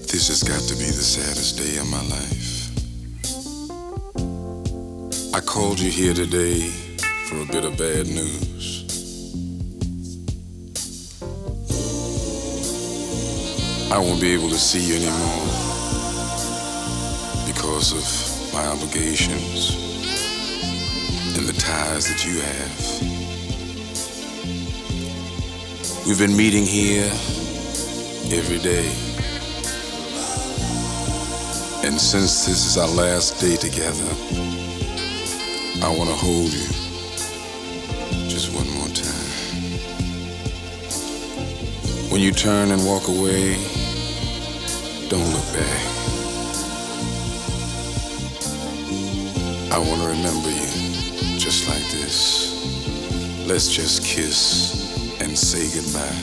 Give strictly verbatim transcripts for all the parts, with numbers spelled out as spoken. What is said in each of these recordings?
This has got to be the saddest day of my life. I called you here today for a bit of bad news. I won't be able to see you anymore because of my obligations and the ties that you have. We've been meeting here every day. And since this is our last day together, I want to hold you just one more time. When you turn and walk away, don't look back. I want to remember you just like this. Let's just kiss and say goodbye.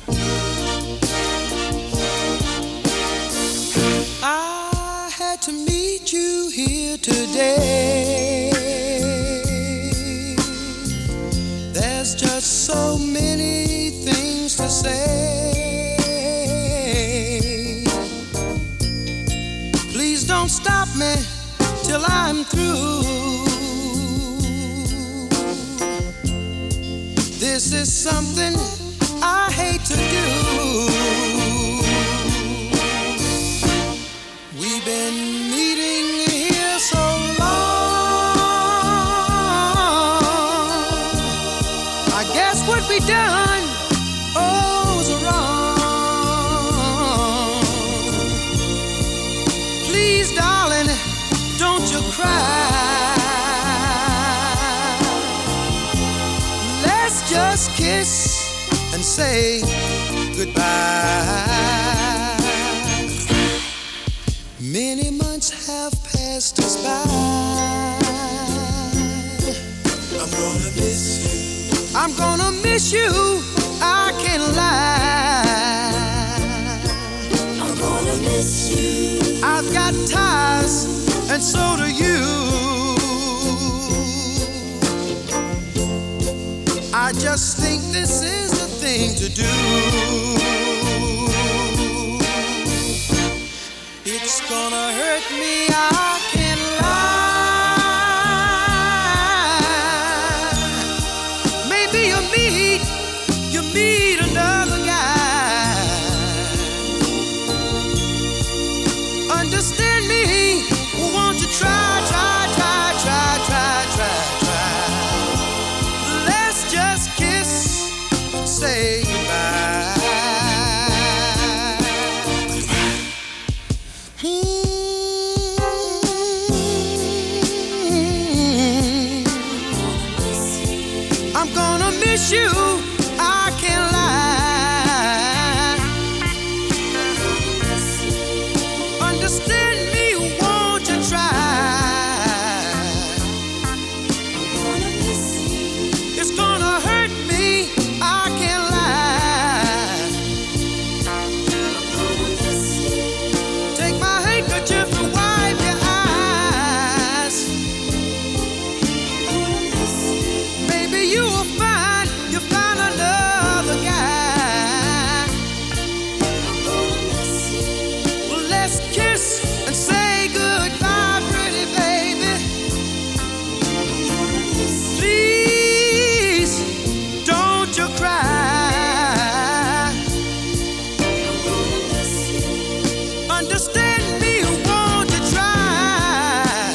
I had to meet you here today. There's just so many things to say. Please don't stop me till I'm through. This is something I hate to do. We've been meeting here so long. I guess what we done, oh, was wrong. Please, darling, don't you cry. Let's just kiss and say goodbye. Many months have passed us by. I'm gonna miss you. I'm gonna miss you. I can't lie. I'm gonna miss you. I've got ties, and so do you. I just think this is the thing to do. It's gonna hurt me, I can't lie. Maybe you meet, you meet another guy. Understand me, won't you try, try, try, try, try, try, try. Let's just kiss and say goodbye. I'm gonna miss you, I can't lie. Understand me, won't you try? It's gonna hurt me, I can't lie. Take my handkerchief and wipe your eyes. Maybe you will find, you find another guy. Well, let's kiss and say goodbye, pretty baby. Please, don't you cry. Understand me, won't you try?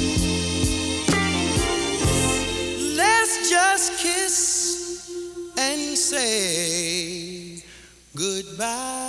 Let's just kiss and say goodbye.